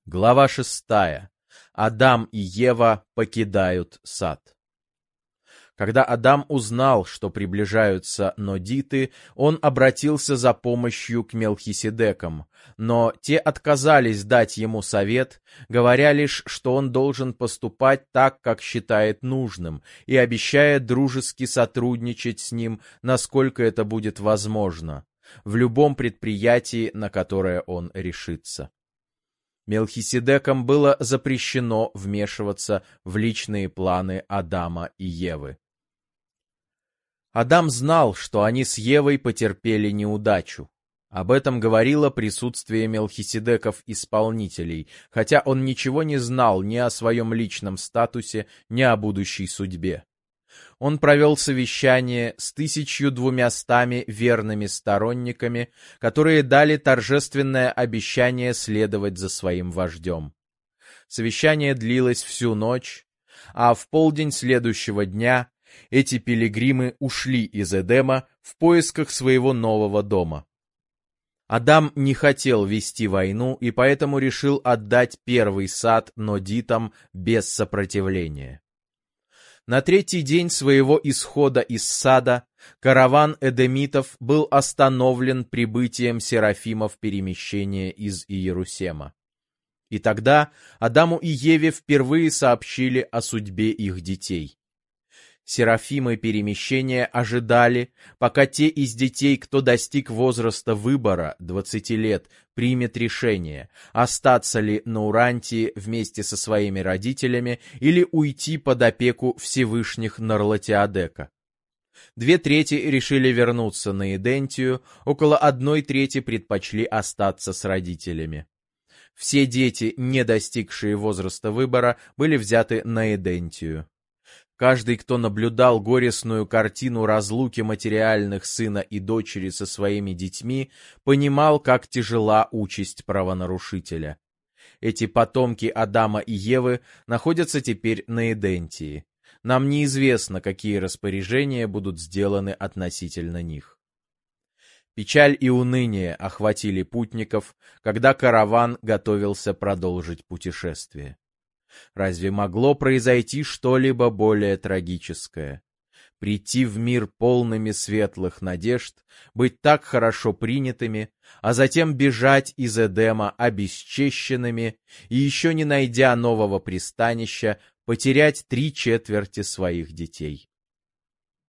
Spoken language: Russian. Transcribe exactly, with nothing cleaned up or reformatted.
Глава шестая. Адам и Ева покидают сад. Когда Адам узнал, что приближаются нодиты, он обратился за помощью к Мелхиседекам, но те отказались дать ему совет, говоря лишь, что он должен поступать так, как считает нужным, и обещая дружески сотрудничать с ним, насколько это будет возможно, в любом предприятии, на которое он решится. Мелхиседекам было запрещено вмешиваться в личные планы Адама и Евы. Адам знал, что они с Евой потерпели неудачу. Об этом говорило присутствие Мелхиседеков-исполнителей, хотя он ничего не знал ни о своем личном статусе, ни о будущей судьбе. Он провел совещание с тысячью двумястами верными сторонниками, которые дали торжественное обещание следовать за своим вождем. Совещание длилось всю ночь, а в полдень следующего дня эти пилигримы ушли из Эдема в поисках своего нового дома. Адам не хотел вести войну и поэтому решил отдать первый сад нодитам без сопротивления. На третий день своего исхода из сада караван эдемитов был остановлен прибытием серафимов перемещения из Иерусалима. И тогда Адаму и Еве впервые сообщили о судьбе их детей. Серафимы перемещения ожидали, пока те из детей, кто достиг возраста выбора двадцати лет, примет решение, остаться ли на Урантии вместе со своими родителями или уйти под опеку Всевышних Нарлатиадека. Две трети решили вернуться на Эдентию, около одной трети предпочли остаться с родителями. Все дети, не достигшие возраста выбора, были взяты на Эдентию. Каждый, кто наблюдал горестную картину разлуки материальных сына и дочери со своими детьми, понимал, как тяжела участь правонарушителя. Эти потомки Адама и Евы находятся теперь на Эдентии. Нам неизвестно, какие распоряжения будут сделаны относительно них. Печаль и уныние охватили путников, когда караван готовился продолжить путешествие. Разве могло произойти что-либо более трагическое? Прийти в мир полными светлых надежд, быть так хорошо принятыми, а затем бежать из Эдема обесчещенными и, еще не найдя нового пристанища, потерять три четверти своих детей.